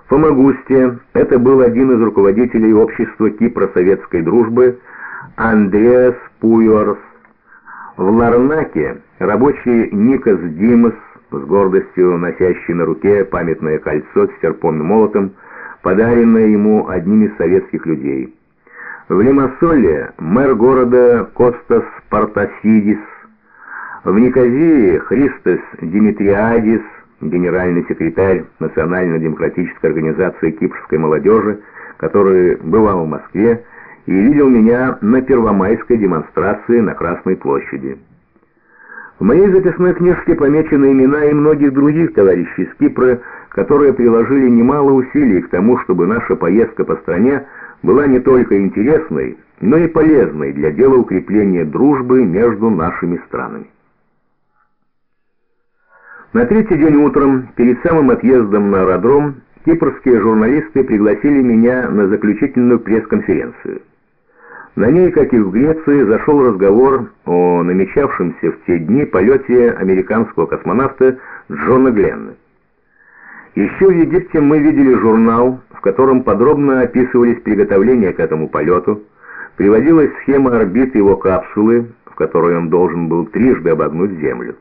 Фомагусте, это был один из руководителей общества Кипро-советской дружбы, Андреас Пуйорс. В Ларнаке рабочий Никос Димос, с гордостью носящий на руке памятное кольцо с серпом и молотом, подаренное ему одним из советских людей. В Лимассоле мэр города Костас Партасидис, в Никозии Христос Димитриадис, генеральный секретарь Национально-демократической организации кипрской молодежи, который бывал в Москве и видел меня на первомайской демонстрации на Красной площади. В моей записной книжке помечены имена и многих других товарищей из Кипра, которые приложили немало усилий к тому, чтобы наша поездка по стране была не только интересной, но и полезной для дела укрепления дружбы между нашими странами. На третий день утром, перед самым отъездом на аэродром, кипрские журналисты пригласили меня на заключительную пресс-конференцию. На ней, как и в Греции, зашел разговор о намечавшемся в те дни полете американского космонавта Джона Гленна. Еще в Египте мы видели журнал, в котором подробно описывались приготовления к этому полету, приводилась схема орбиты его капсулы, в которой он должен был трижды обогнуть Землю.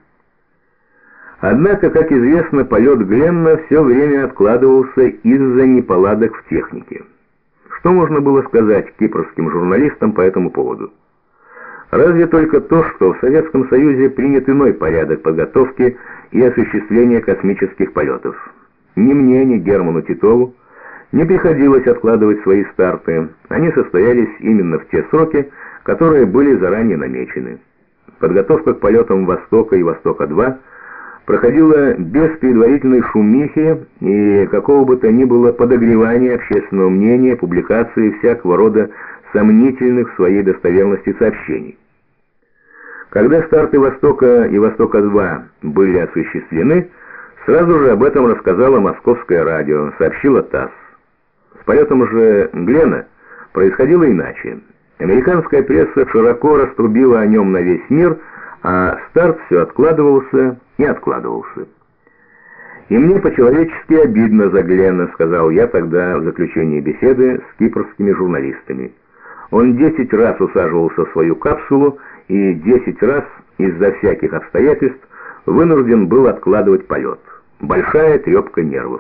Однако, как известно, полет Гленна все время откладывался из-за неполадок в технике. Что можно было сказать кипрским журналистам по этому поводу? Разве только то, что в Советском Союзе принят иной порядок подготовки и осуществления космических полетов. Ни мне, ни Герману Титову не приходилось откладывать свои старты. Они состоялись именно в те сроки, которые были заранее намечены. Подготовка к полетам «Востока» и «Востока-2» проходила без предварительной шумихи и какого бы то ни было подогревания общественного мнения, публикации всякого рода сомнительных в своей достоверности сообщений. Когда старты «Востока» и «Востока-2» были осуществлены, сразу же об этом рассказало Московское радио, сообщила ТАСС. С полетом же Гленна происходило иначе. Американская пресса широко раструбила о нем на весь мир, а старт все откладывался и откладывался. «И мне по-человечески обидно за Гленна», — сказал я тогда в заключении беседы с кипрскими журналистами. «Он 10 раз усаживался в свою капсулу и 10 раз из-за всяких обстоятельств вынужден был откладывать полет. Большая трепка нервов».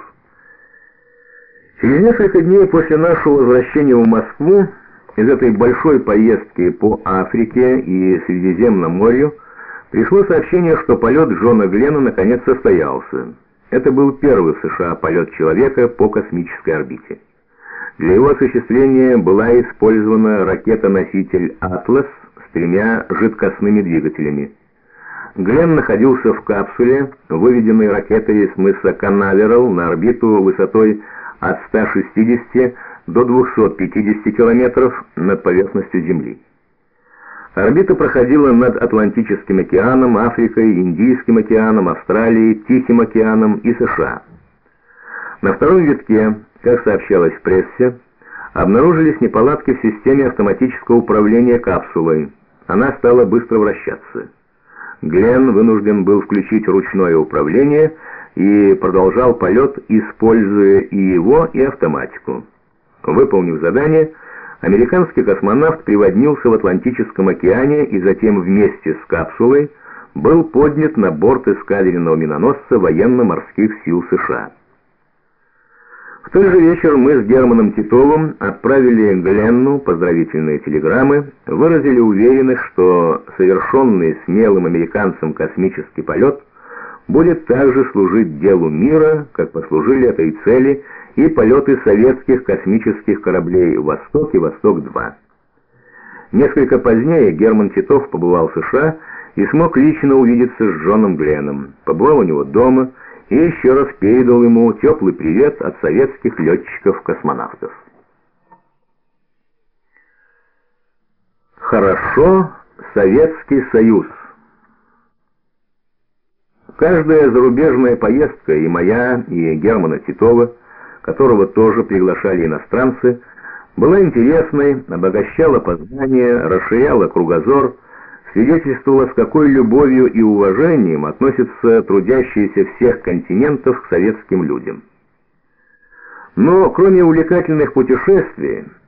Через несколько дней после нашего возвращения в Москву из этой большой поездки по Африке и Средиземному морю пришло сообщение, что полет Джона Гленна наконец состоялся. Это был первый в США полет человека по космической орбите. Для его осуществления была использована ракета-носитель «Атлас» с 3 жидкостными двигателями. Гленн находился в капсуле, выведенной ракетой с мыса Канаверал на орбиту высотой от 160 до 250 километров над поверхностью Земли. Орбита проходила над Атлантическим океаном, Африкой, Индийским океаном, Австралией, Тихим океаном и США. На втором витке, как сообщалось в прессе, обнаружились неполадки в системе автоматического управления капсулой. Она стала быстро вращаться. Гленн вынужден был включить ручное управление и продолжал полет, используя и его, и автоматику. Выполнив задание, американский космонавт приводнился в Атлантическом океане и затем вместе с капсулой был поднят на борт эскадренного миноносца военно-морских сил США. В тот же вечер мы с Германом Титовым отправили Гленну поздравительные телеграммы, выразили уверенность, что совершенный смелым американцем космический полет будет также служить делу мира, как послужили этой цели и полеты советских космических кораблей «Восток» и «Восток-2». Несколько позднее Герман Титов побывал в США и смог лично увидеться с Джоном Гленном, побывал у него дома и еще раз передал ему теплый привет от советских летчиков-космонавтов. Хорошо, Советский Союз. Каждая зарубежная поездка, и моя, и Германа Титова, которого тоже приглашали иностранцы, была интересной, обогащала познания, расширяла кругозор, свидетельствовала, с какой любовью и уважением относятся трудящиеся всех континентов к советским людям. Но кроме увлекательных путешествий,